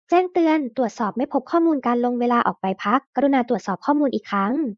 แจ้งเตือนตรวจสอบไม่พบข้อมูลการลงเวลาออกไปพักกรุณาตรวจสอบข้อมูลอีกครั้ง